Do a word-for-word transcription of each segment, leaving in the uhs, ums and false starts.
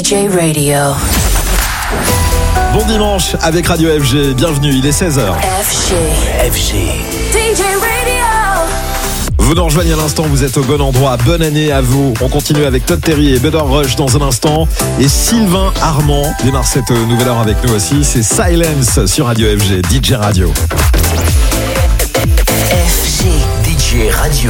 J Radio. Bon dimanche avec Radio F G, bienvenue, il est seize heures. F G. F G. D J Radio. Vous nous rejoignez à l'instant, vous êtes au bon endroit, bonne année à vous. On continue avec Todd Terry et Better Rush dans un instant. Et Sylvain Armand démarre cette nouvelle heure avec nous aussi, c'est Silence sur Radio F G, D J Radio. F G. D J Radio.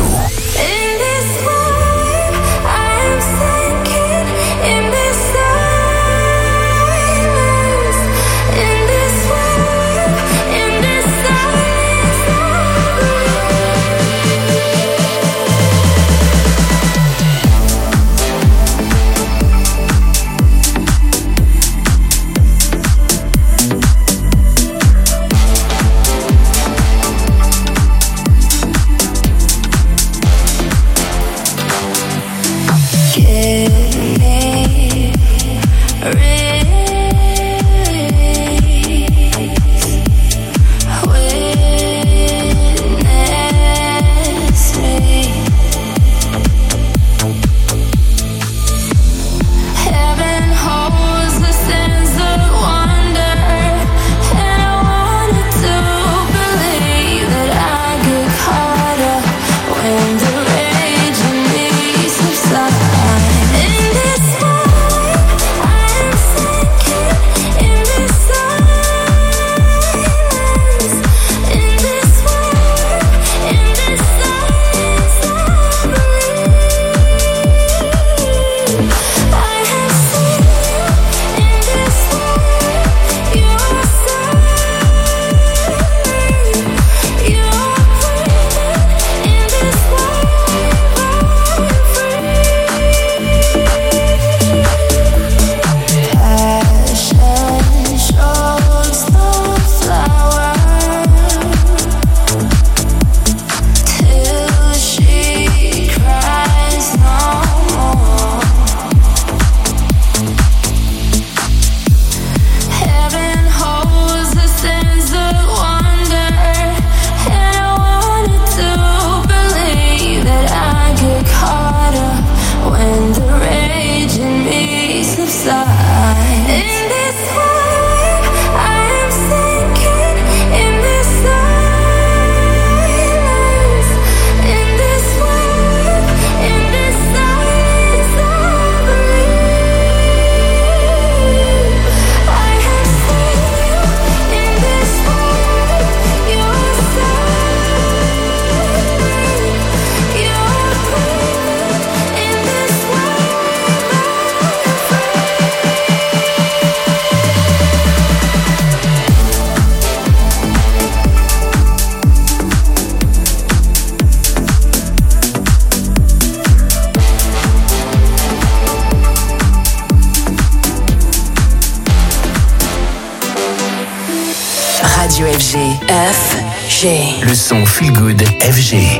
F G. Le son Feel Good F G.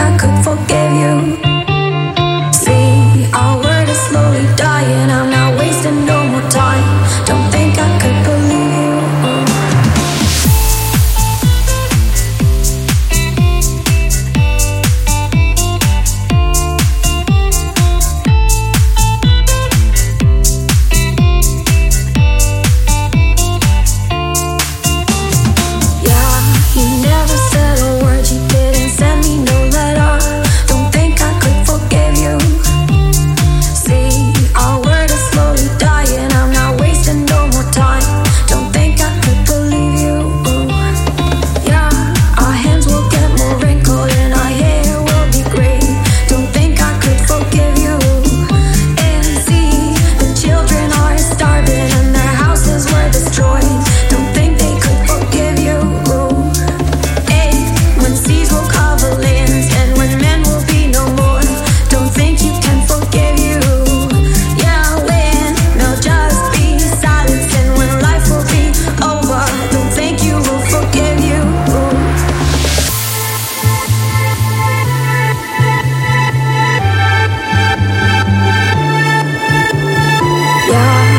Our word is slowly dying. I'm not waiting.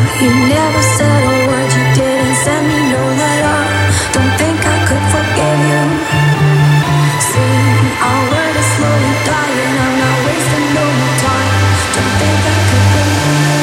you never said a word, you didn't send me no letter. Don't think I could forgive you. See, our word is slowly dying, I'm not wasting no more time. Don't think I could believe you.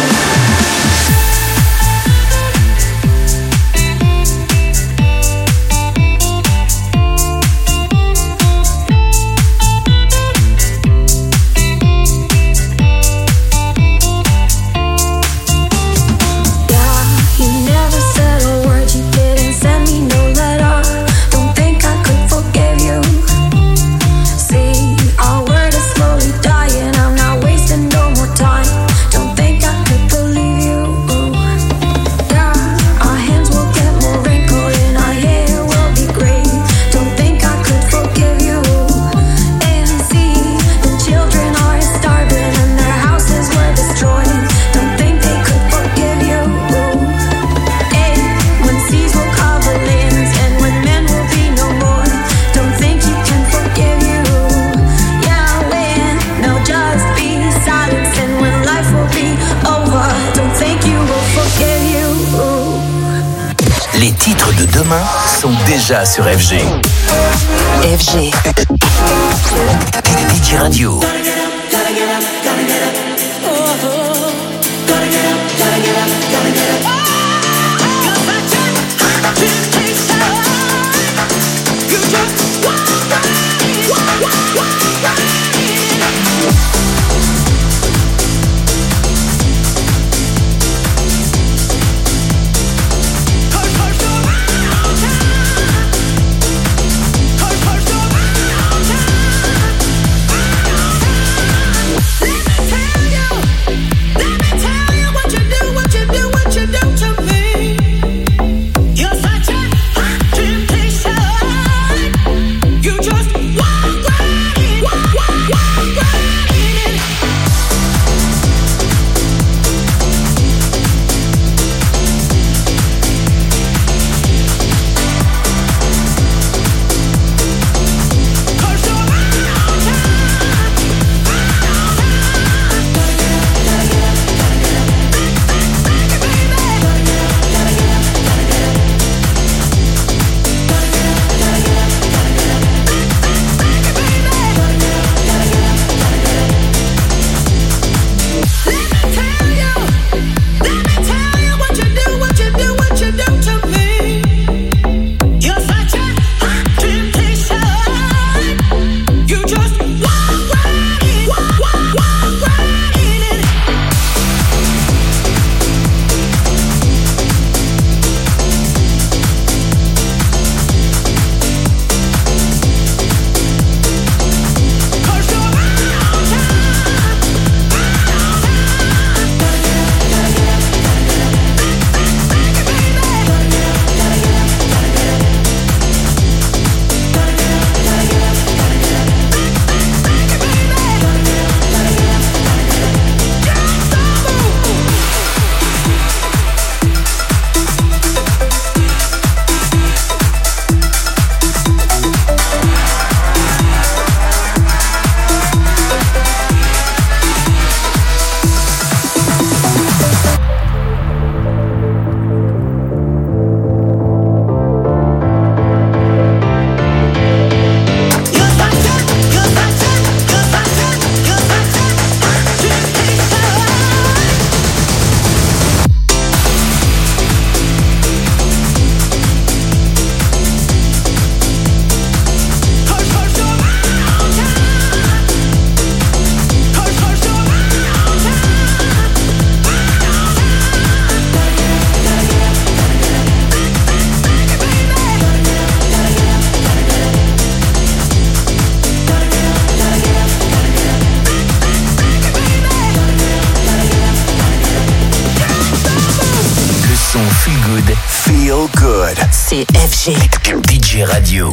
Les titres de demain sont déjà sur F G. F G. D J Radio. C'est F G. D J Radio.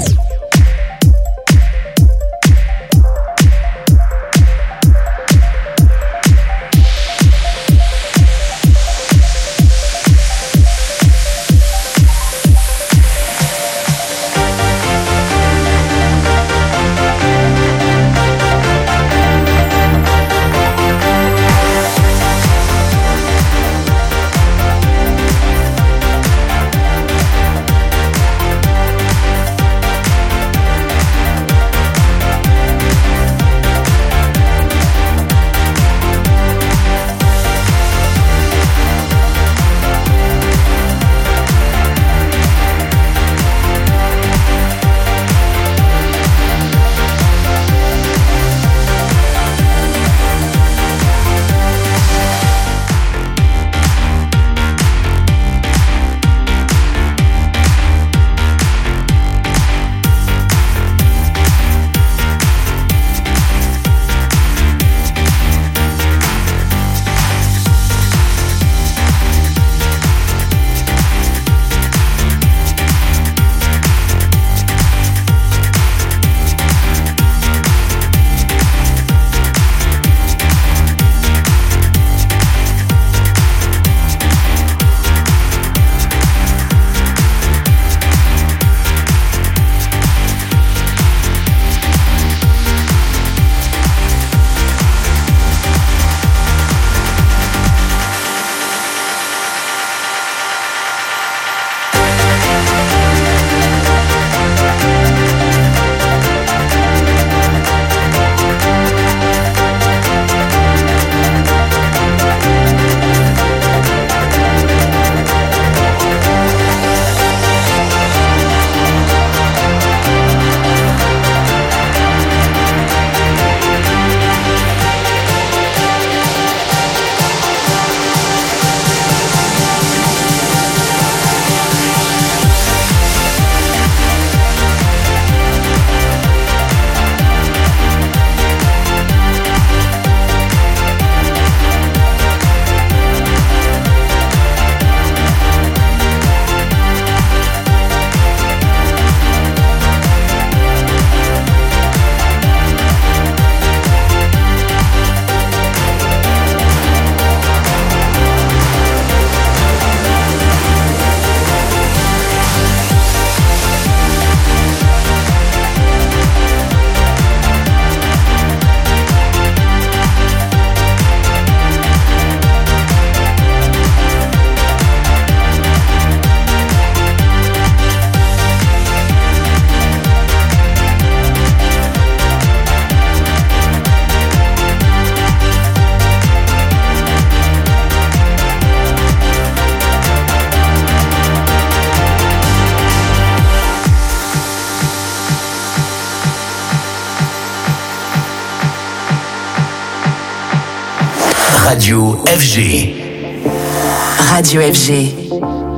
Radio F G. Radio F G.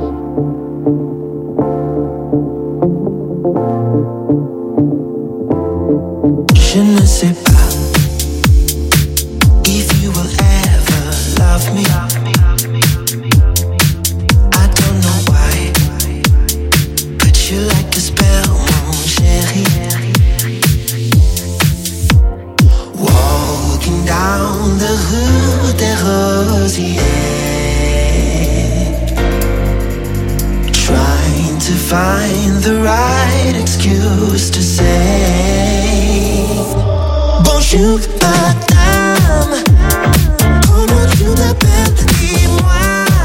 Je ne sais pas if you will ever love me. I don't know why, but you like a spell, mon chéri. Walking down the rue des Rosiers, trying to find the right excuse to say bonjour madame, comment tu t'appelles, dis-moi.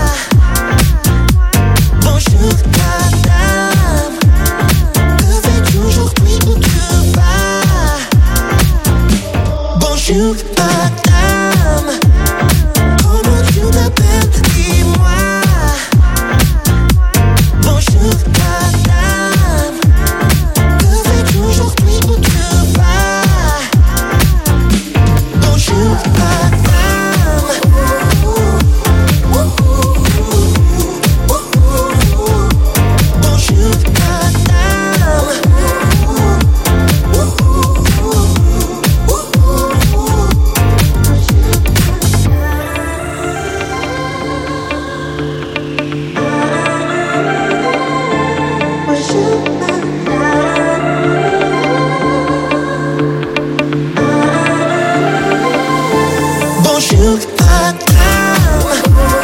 Bonjour madame, que fais-tu aujourd'hui, où tu vas? Bonjour madame, comment tu t'appelles, dis-moi. Bonjour madame, que fais-tu aujourd'hui, où tu vas? Bonjour madame, bonjour Bonjour madame,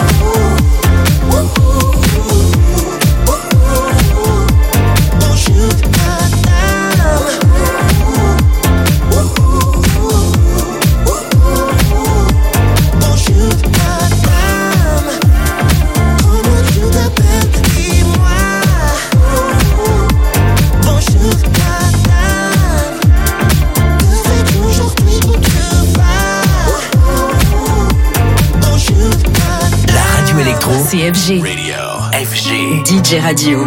bonjour madame, bonjour madame, comment tu t'appelles, dis-moi. Bonjour madame, que fais-tu aujourd'hui, où tu vas? Bonjour madame. La radio électro. C'est F G. Radio F G. D J Radio.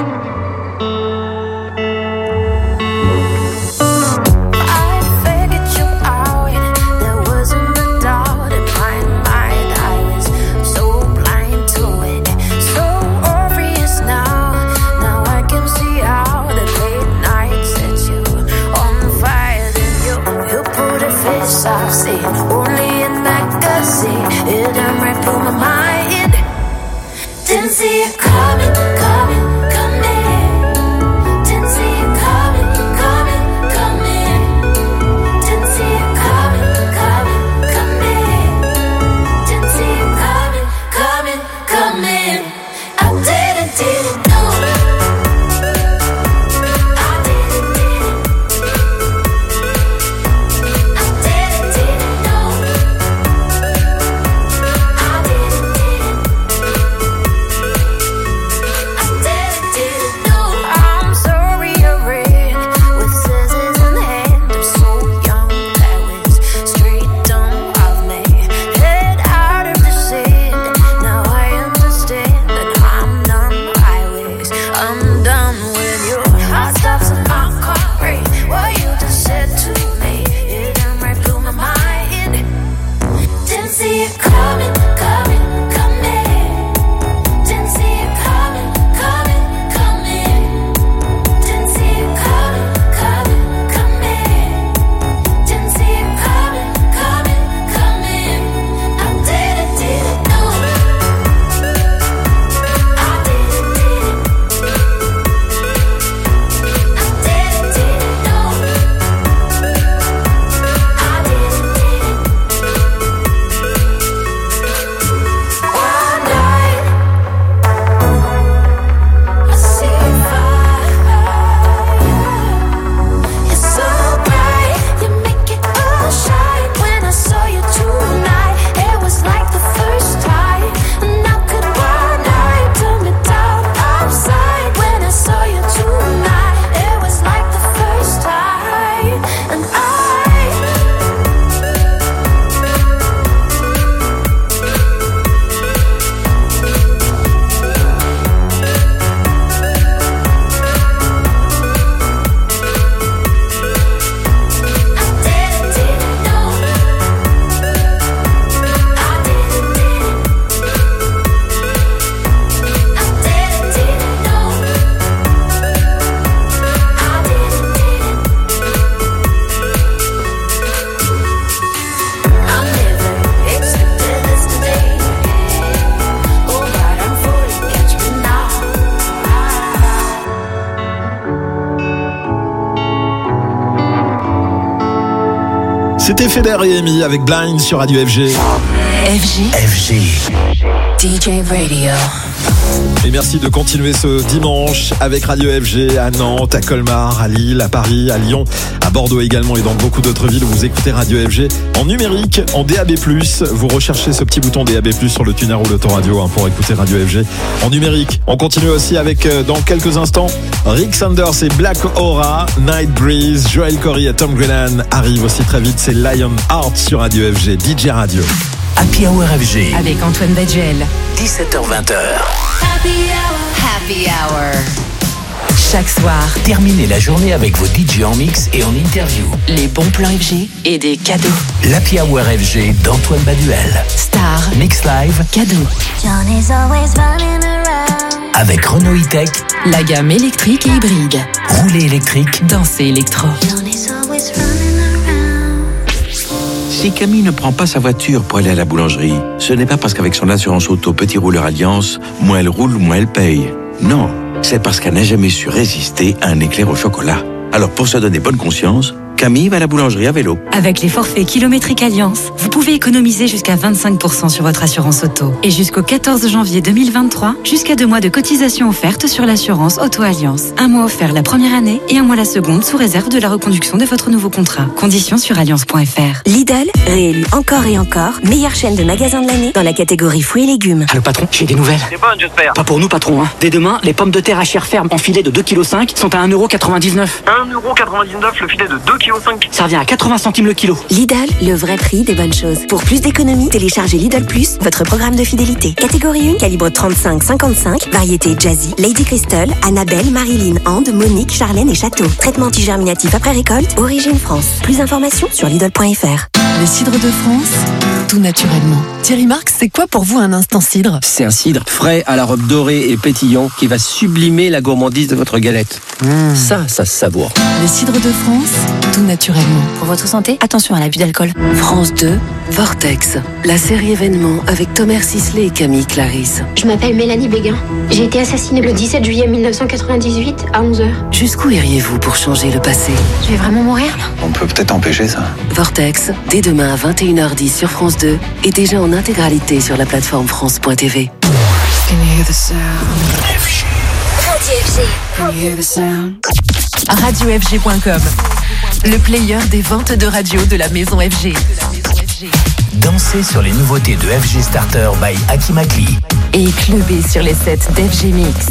I've seen only in magazine. It done right through my mind. Didn't see it coming, coming, coming. C'était Feder et Amy avec Blind sur Radio F G. F G. F G. D J Radio. Et merci de continuer ce dimanche avec Radio F G à Nantes, à Colmar, à Lille, à Paris, à Lyon, à Bordeaux également et dans beaucoup d'autres villes où vous écoutez Radio F G en numérique, en D A B plus. Vous recherchez ce petit bouton D A B plus sur le tuner ou l'autoradio hein, pour écouter Radio F G en numérique. On continue aussi avec, euh, dans quelques instants, Rick Sanders et Black Aura, Night Breeze, Joel Corey et Tom Grennan arrivent aussi très vite. C'est Lion Heart sur Radio F G, D J Radio. Happy Hour F G. Avec Antoine Baduel. dix-sept heures vingt. Happy Hour. Happy Hour. Chaque soir, Terminez la journée avec vos D J en mix et en interview. les bons plans F G et des cadeaux. L'Happy Hour F G d'Antoine Baduel. Star, Mix Live cadeaux. Johnny's always running around. avec Renault E-Tech. La gamme électrique et hybride. Rouler électrique. Danser électro. Johnny's always running around. Si Camille ne prend pas sa voiture pour aller à la boulangerie, ce n'est pas parce qu'avec son assurance auto Petit Rouleur Alliance, moins elle roule, moins elle paye. Non, c'est parce qu'elle n'a jamais su résister à un éclair au chocolat. Alors pour se donner bonne conscience, Camille va à la boulangerie à vélo. Avec les forfaits kilométriques Alliance, vous pouvez économiser jusqu'à vingt-cinq pour cent sur votre assurance auto. Et jusqu'au quatorze janvier deux mille vingt-trois, jusqu'à deux mois de cotisation offerte sur l'assurance Auto Alliance. Un mois offert la première année et un mois la seconde sous réserve de la reconduction de votre nouveau contrat. Conditions sur alliance point f r. Lidl, réélu encore et encore, meilleure chaîne de magasins de l'année dans la catégorie fruits et légumes. Ah, le patron, j'ai des nouvelles. C'est bonne, j'espère. Pas pour nous, patron. Hein. Dès demain, les pommes de terre à chair ferme en filet de deux virgule cinq kilos sont à un euro quatre-vingt-dix-neuf. un euro quatre-vingt-dix-neuf le filet de deux virgule cinq kilos. Ça revient à quatre-vingts centimes le kilo. Lidl, le vrai prix des bonnes choses. Pour plus d'économies, téléchargez Lidl Plus, votre programme de fidélité. Catégorie un, calibre trente-cinq cinquante-cinq, variété Jazzy, Lady Crystal, Annabelle, Marilyn, Anne, Monique, Charlène et Château. Traitement antigerminatif après récolte, origine France. Plus d'informations sur Lidl point f r. Les cidres de France, tout naturellement. Thierry Marx, c'est quoi pour vous un instant cidre? C'est un cidre frais à la robe dorée et pétillant qui va sublimer la gourmandise de votre galette. Mmh. Ça, ça se savoure. Les cidres de France, tout naturellement. Pour votre santé, attention à l'abus d'alcool. France deux, Vortex, la série événement avec Thomas Sisley et Camille Clarisse. Je m'appelle Mélanie Béguin. J'ai été assassinée le dix-sept juillet mille neuf cent quatre-vingt-dix-huit à onze heures. Jusqu'où iriez-vous pour changer le passé? Je vais vraiment mourir là? On peut peut-être empêcher ça. Vortex, dès demain à vingt et une heures dix sur France deux et déjà en intégralité sur la plateforme France point t v. Can you hear the sound? Radio F G. Can you hear the sound? radio f g point com, le player des ventes de radio de la maison F G. Dansez sur les nouveautés de F G Starter by Aki Makli. Et clubez sur les sets d'F G Mix.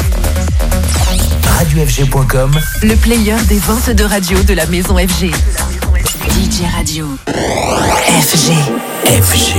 radio f g point com, le player des ventes de radio de la maison F G. D J Radio. F G. F G.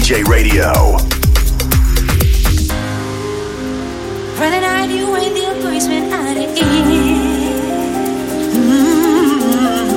J Radio. Running out you when your voice went out of ear. Mm-hmm.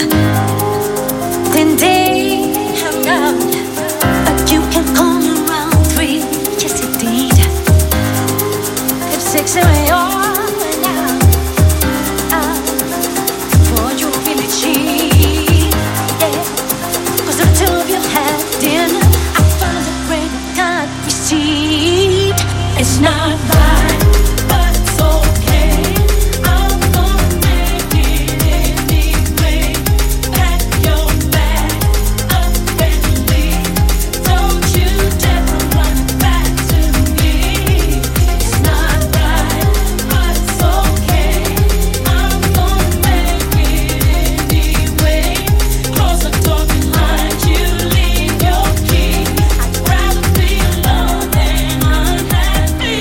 Then they have gone, but you can come around three. Yes, indeed. If six away on now, uh, for you really cheap. Yeah, cause the two of you had dinner. I found a great God received. It's not right, but it's okay. I'm gonna make it anyway. Pack your bag up and leave. Don't you dare come running back to me. It's not right, but it's okay. I'm gonna make it anyway. Close the door behind you, leave your key. I'd rather be alone than unhappy.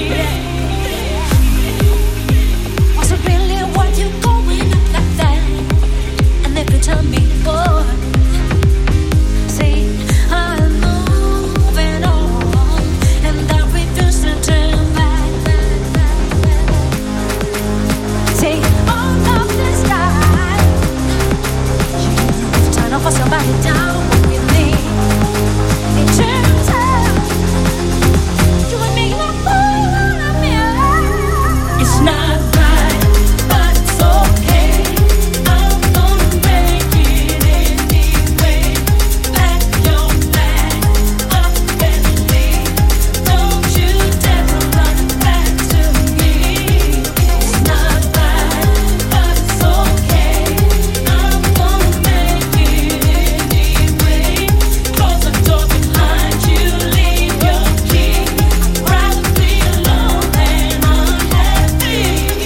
Was it really worth you going up like that? And if you tell me, boy, say I'm moving on, and I refuse to turn back. Say all of this time, you've turned for somebody down with me. It turns out you would make my fool of me. It's not right, but it's okay. I'm gonna make it anyway. Pack your bag up and leave. Don't you dare come running back to me. It's not right, but it's okay. I'm gonna make it anyway. Close the door behind you, leave your key. I'd rather be alone than unhappy.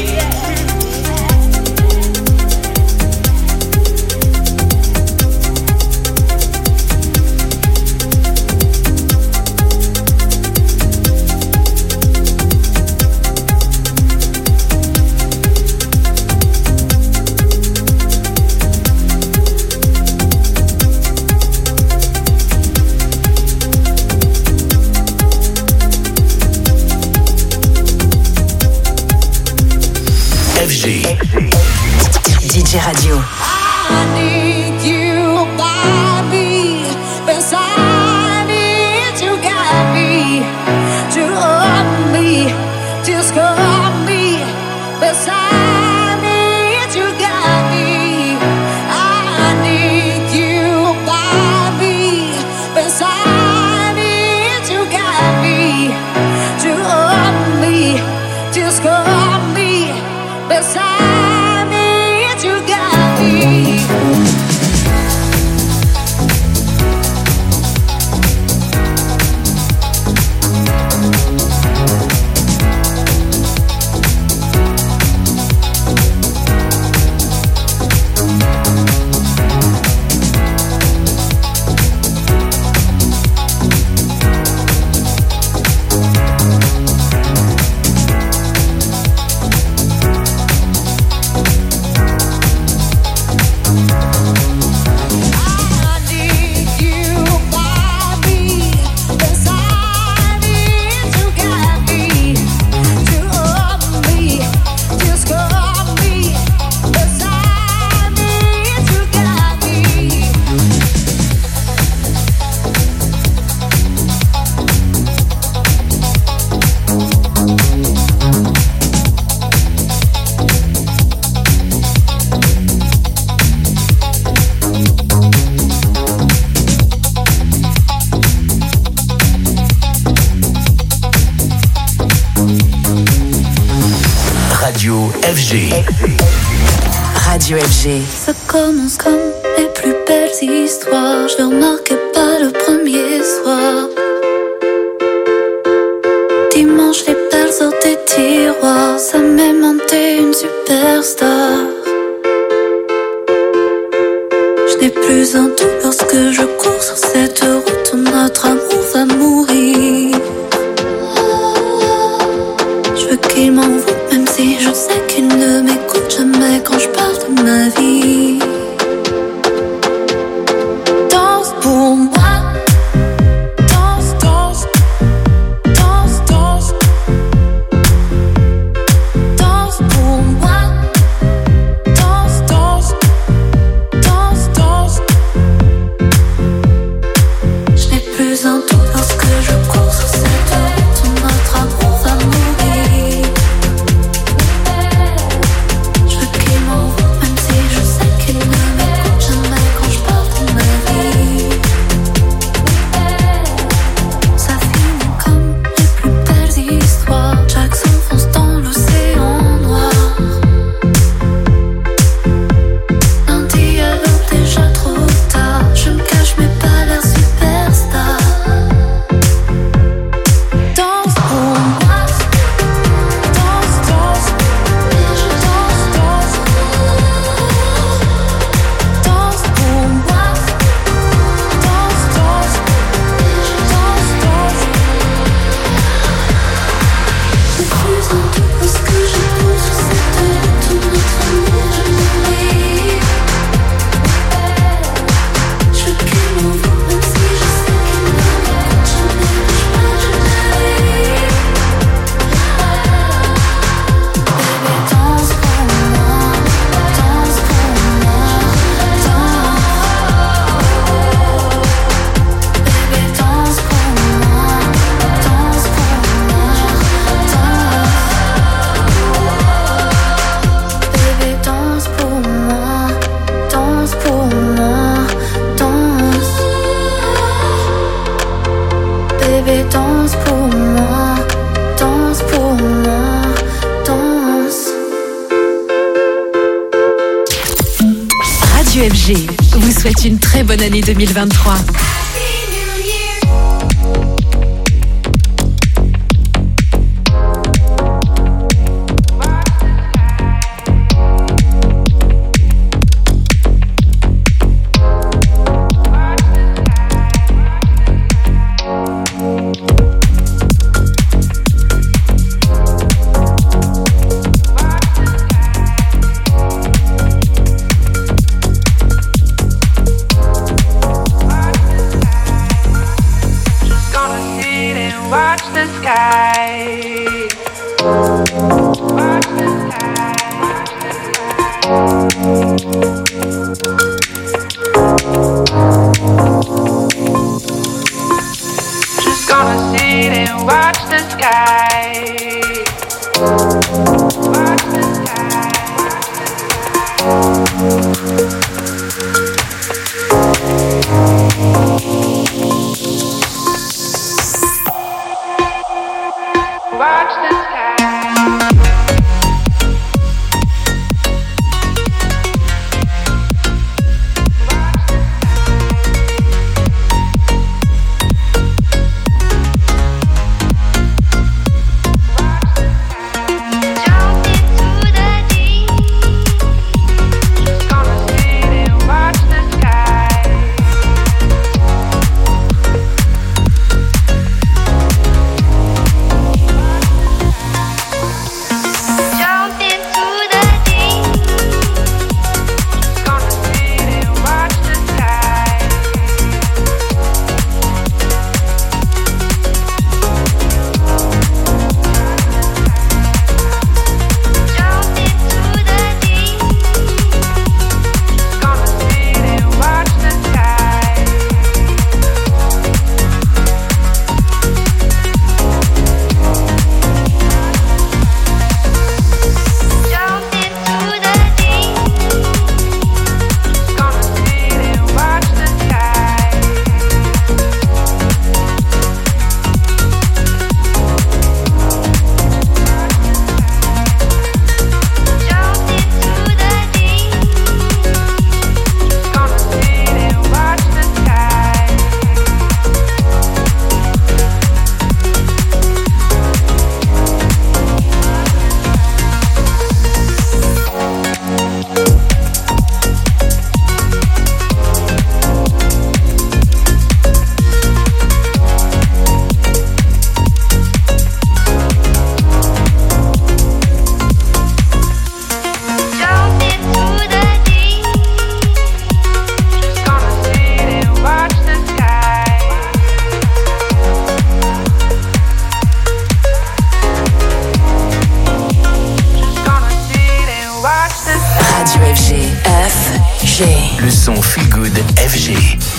F G. D J Radio. I need you by me, beside me, you got me, to hold me, just hold me, beside me, you got me. I need you by me, beside me, you got me, to hold me, just hold me, beside me, you got me. Radio F G. Radio F G. Ça commence comme les plus belles histoires. Je le remarquais pas le premier soir. Dimanche, les perles sortent des tiroirs. Ça m'est monté une superstar. Je n'ai plus un doute lorsque je cours sur cette route où notre amour va mourir. Je veux qu'il m'envoie, même si je sais qu'il ne m'écoute jamais quand je parle de ma vie. Danse pour moi, souhaite une très bonne année deux mille vingt-trois. Le son Feel Good F G.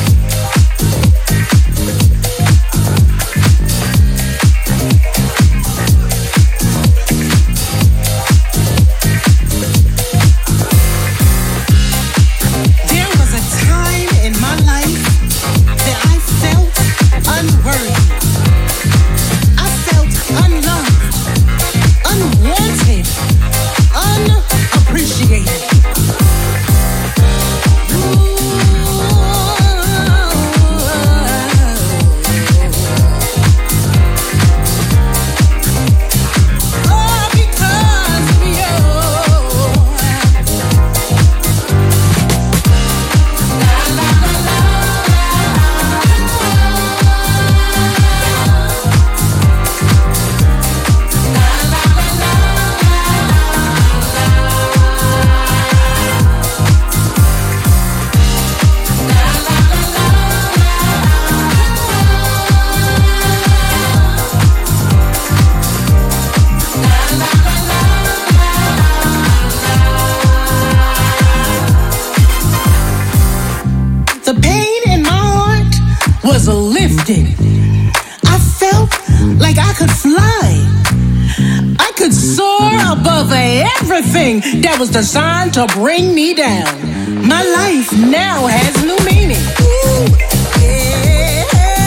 I felt like I could fly. I could soar above everything that was designed to bring me down. My life now has new meaning. Ooh, yeah.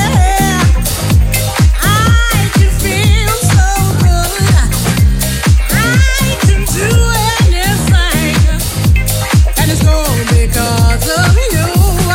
I can feel so good. I can do anything. And it's all because of you.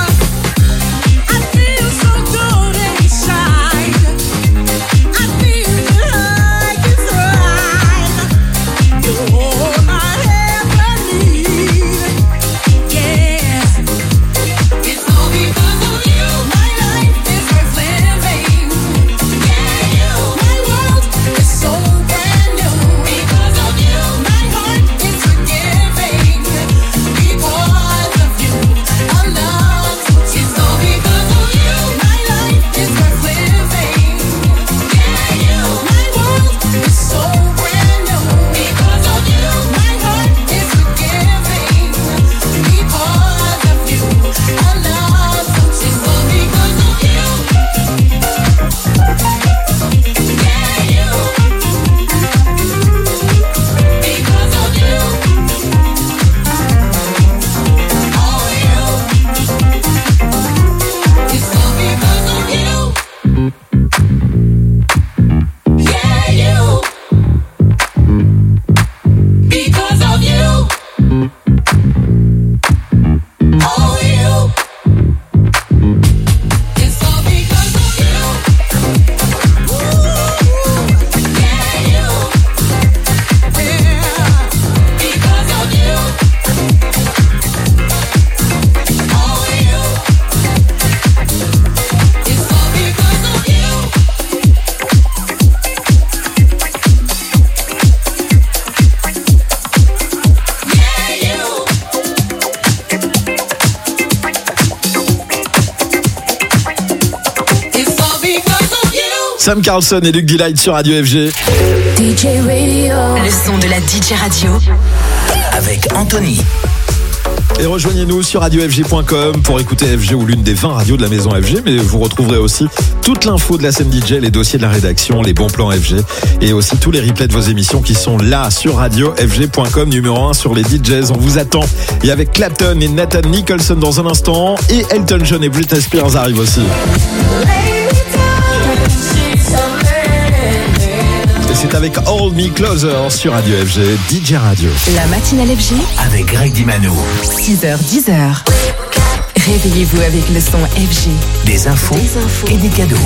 Sam Carlson et Luc Delight sur Radio F G. D J Radio. Le son de la D J Radio. Avec Anthony. Et rejoignez-nous sur radio f g point com pour écouter F G ou l'une des vingt radios de la maison F G. Mais vous retrouverez aussi toute l'info de la scène D J, les dossiers de la rédaction, les bons plans F G et aussi tous les replays de vos émissions qui sont là sur radio f g point com, numéro un sur les D Js. On vous attend. Et avec Clapton et Nathan Nicholson dans un instant. Et Elton John et Britney Spears arrivent aussi. C'est avec Hold Me Closer sur Radio F G, D J Radio. La matinale F G avec Greg Dimano. six heures, dix heures. Réveillez-vous avec le son F G. Des infos, des infos et des cadeaux.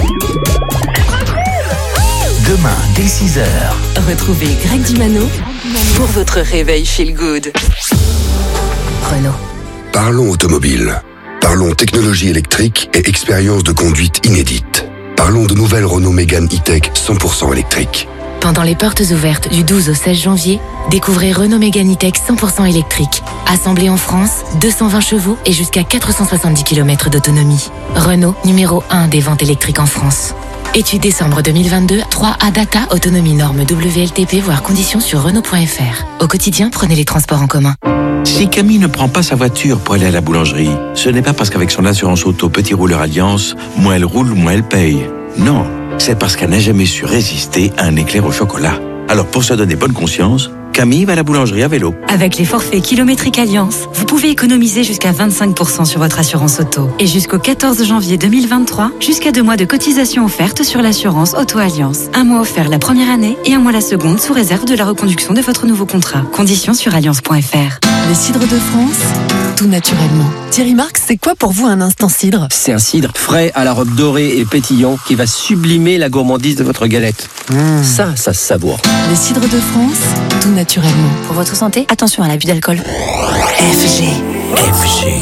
Demain, dès six heures. Retrouvez Greg Dimano pour votre réveil feel good. Renault. Parlons automobile. Parlons technologie électrique et expérience de conduite inédite. Parlons de nouvelles Renault Mégane E-Tech cent pour cent électrique. Pendant les portes ouvertes du douze au seize janvier, découvrez Renault Mégane E-Tech cent pour cent électrique. Assemblé en France, deux cent vingt chevaux et jusqu'à quatre cent soixante-dix kilomètres d'autonomie. Renault, numéro un des ventes électriques en France. Étude décembre deux mille vingt-deux, trois A Data, autonomie norme W L T P, voire conditions sur Renault point F R. Au quotidien, prenez les transports en commun. Si Camille ne prend pas sa voiture pour aller à la boulangerie, ce n'est pas parce qu'avec son assurance auto Petit Rouleur Alliance, moins elle roule, moins elle paye. Non, c'est parce qu'elle n'a jamais su résister à un éclair au chocolat. Alors pour se donner bonne conscience, Camille va à la boulangerie à vélo. Avec les forfaits kilométriques Alliance, vous pouvez économiser jusqu'à vingt-cinq pour cent sur votre assurance auto. Et jusqu'au quatorze janvier deux mille vingt-trois, jusqu'à deux mois de cotisation offerte sur l'assurance Auto Alliance. Un mois offert la première année et un mois la seconde sous réserve de la reconduction de votre nouveau contrat. Conditions sur alliance point F R. Les cidres de France, tout naturellement. Thierry Marx, c'est quoi pour vous un instant cidre? C'est un cidre frais à la robe dorée et pétillant qui va sublimer la gourmandise de votre galette. Mmh. Ça, ça se savoure. Les cidres de France, tout naturellement. Pour votre santé, attention à l'abus d'alcool. F G. F G.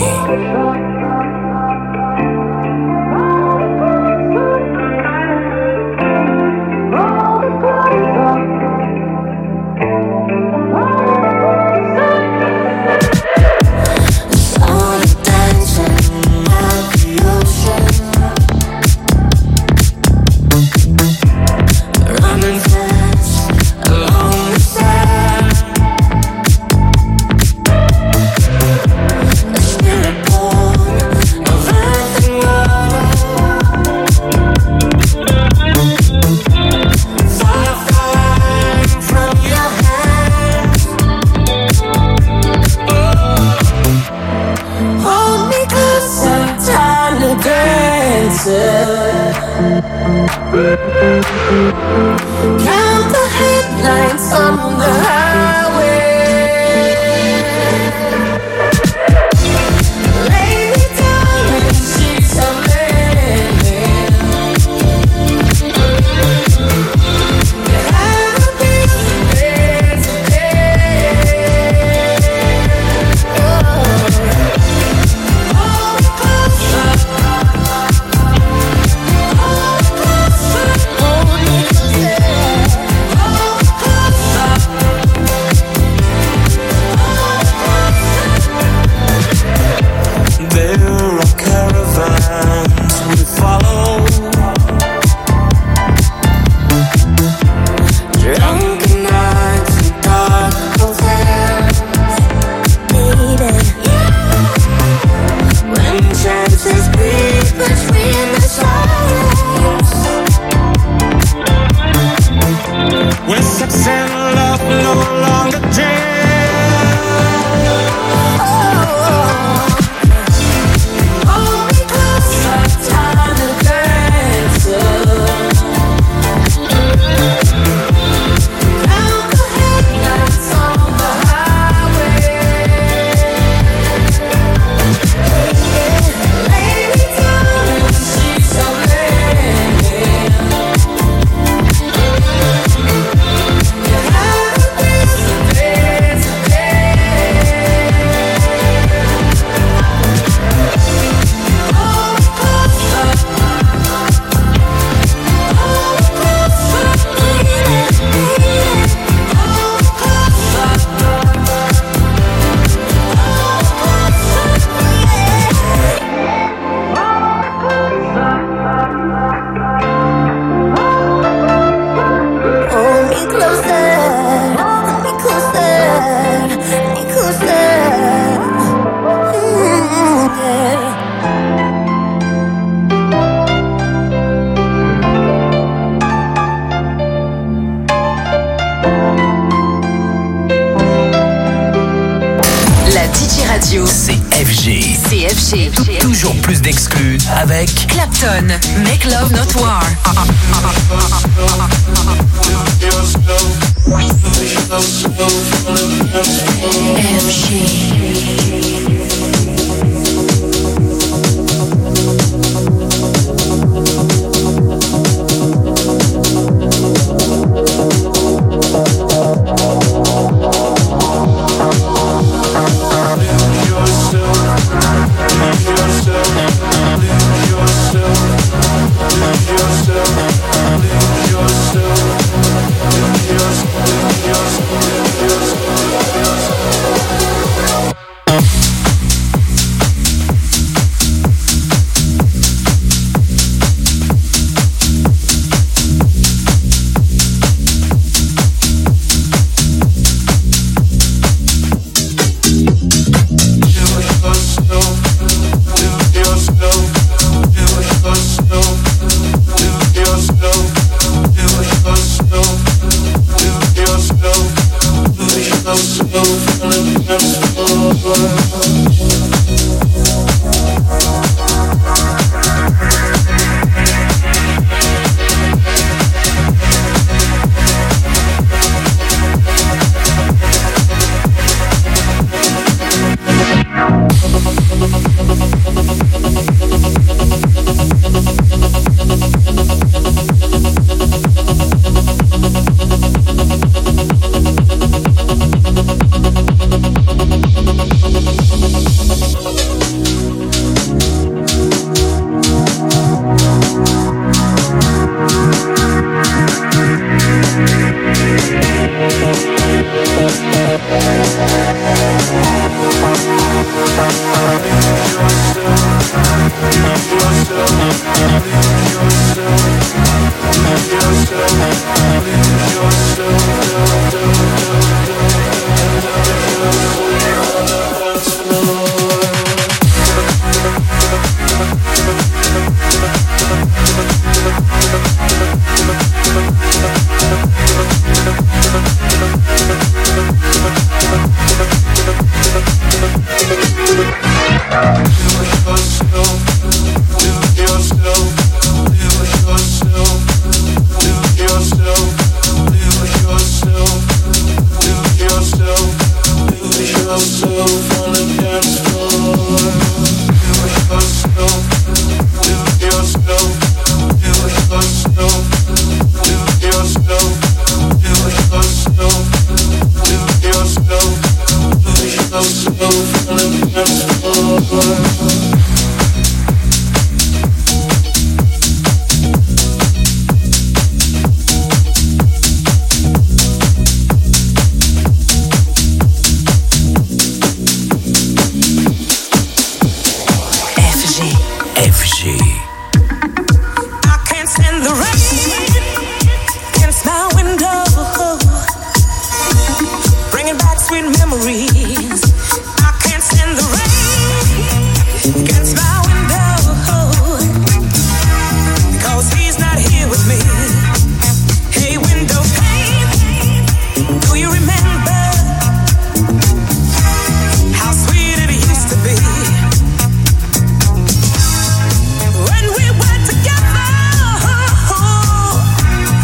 Count the headlights on the highway. Lay me down in the sheets of linen. You haven't been there today. Hold me closer. Hold me closer. Hold me closer. toujours plus d'exclus avec Clapton, Make Love Not War. F G.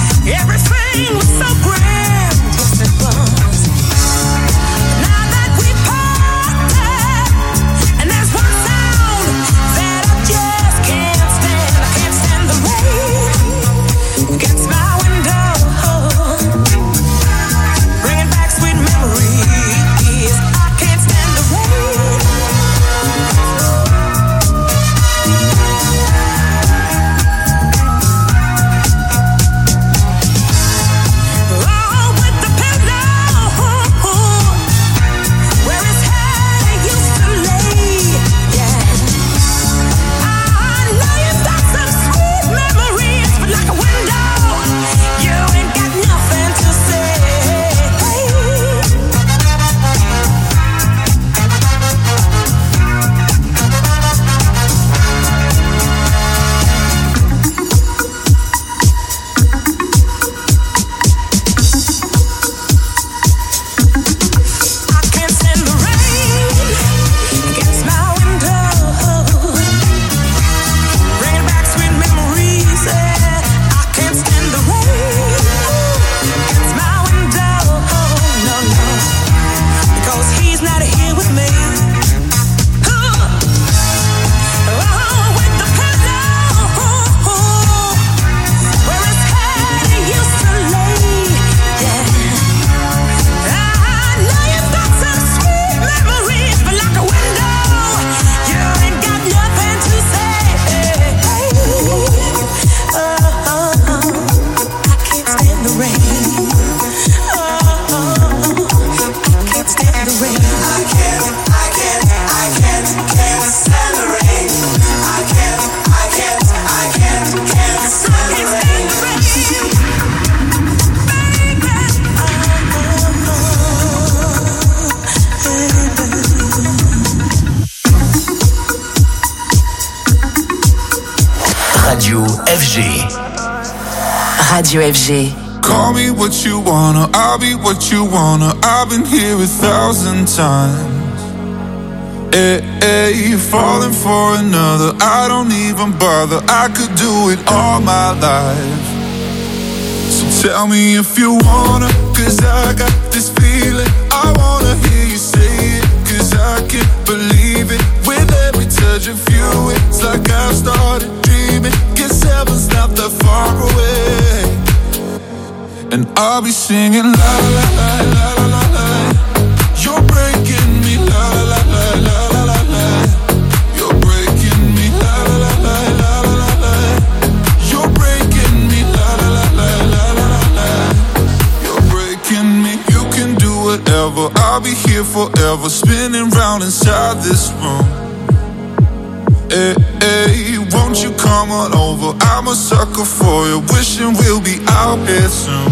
Everything was so grand, yes it was. Now that we Radio F G. Radio F G. Call me what you wanna, I'll be what you wanna. I've been here a thousand times. Hey, hey, falling for another, I don't even bother. I could do it all my life. So tell me if you wanna, cause I got this feeling. I wanna hear you say it, cause I can't believe it. With every touch of you, it's like I've started dreaming. Guess heaven's not that far away. And I'll be singing la la la la la la la. You're breaking me la la la la la la la. You're breaking me la la la la la la la. You're breaking me la la la la la la la. You're breaking me. You can do whatever. I'll be here forever, spinning round inside this room. Hey, hey, won't you come on over? I'm a sucker for you, wishing we'll be out here soon.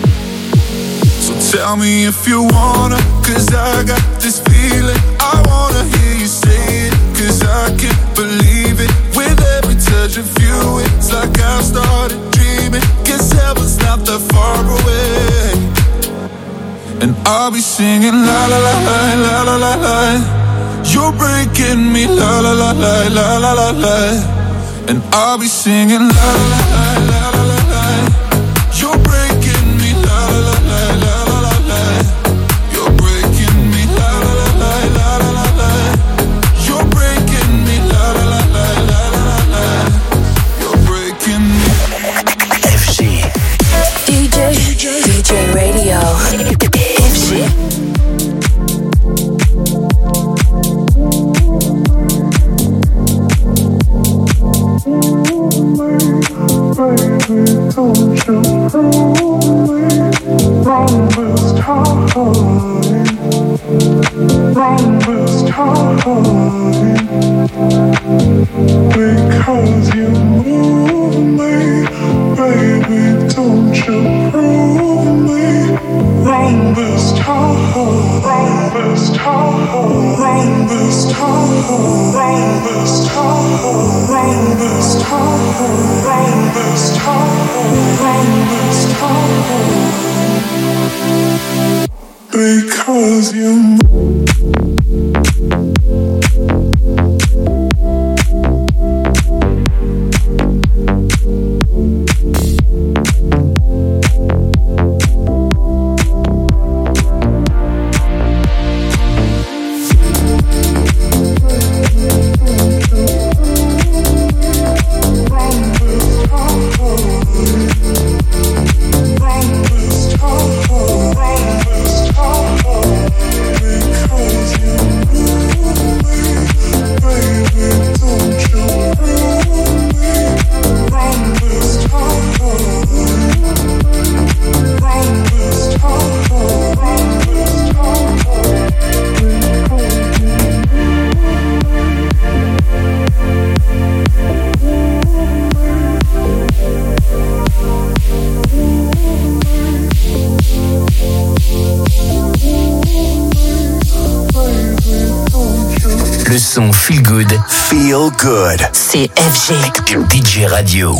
So tell me if you wanna, cause I got this feeling. I wanna hear you say it, cause I can't believe it. With every touch of you, it's like I've started dreaming. Guess heaven's not that far away. And I'll be singing la la la la la la la la. You're breaking me, la la la la la la la la. And I'll be singing la la la la la la la. You're breaking me, la la la la la la la. You're breaking me, la la la la la la la. You're breaking me, la la la la la la la. You're breaking me. F G. D J, D J Radio. F G. Baby, don't you prove me wrong this time, wrong this time, because you move me. Baby, don't you prove me wrong this time, wrong this time, wrong this time, wrong this time, wrong this time, wrong this time, wrong this time, because you son Feel Good. Feel Good. C'est F G. D J Radio.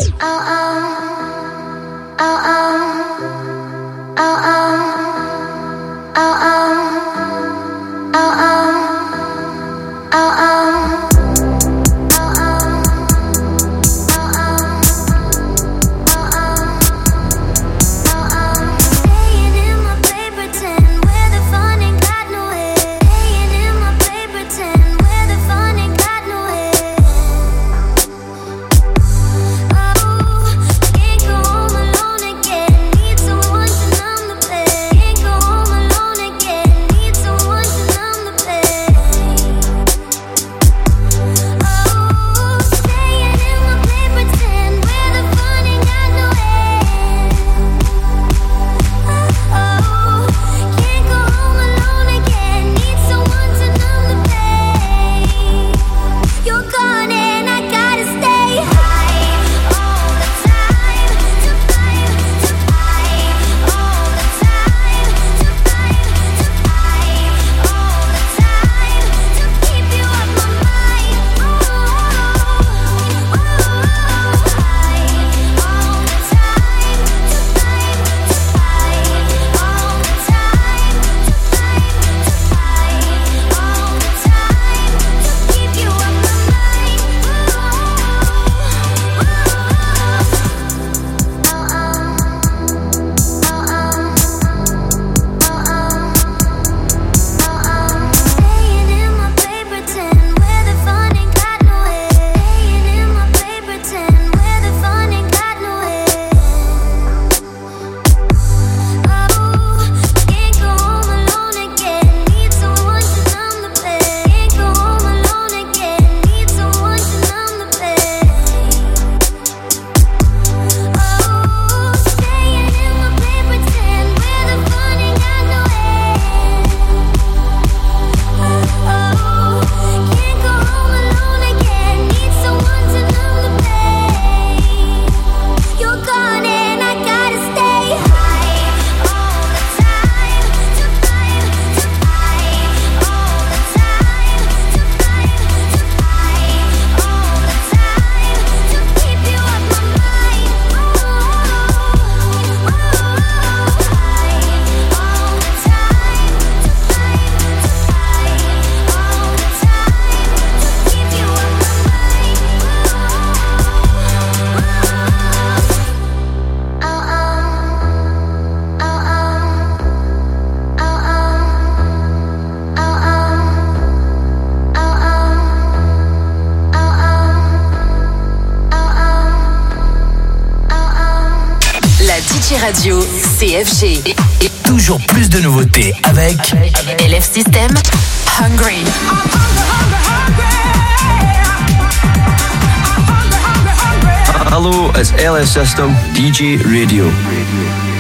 Energy Radio, C F G. Et toujours plus de nouveautés avec L F System, Hungry. Hello, it's L F System, D J Radio.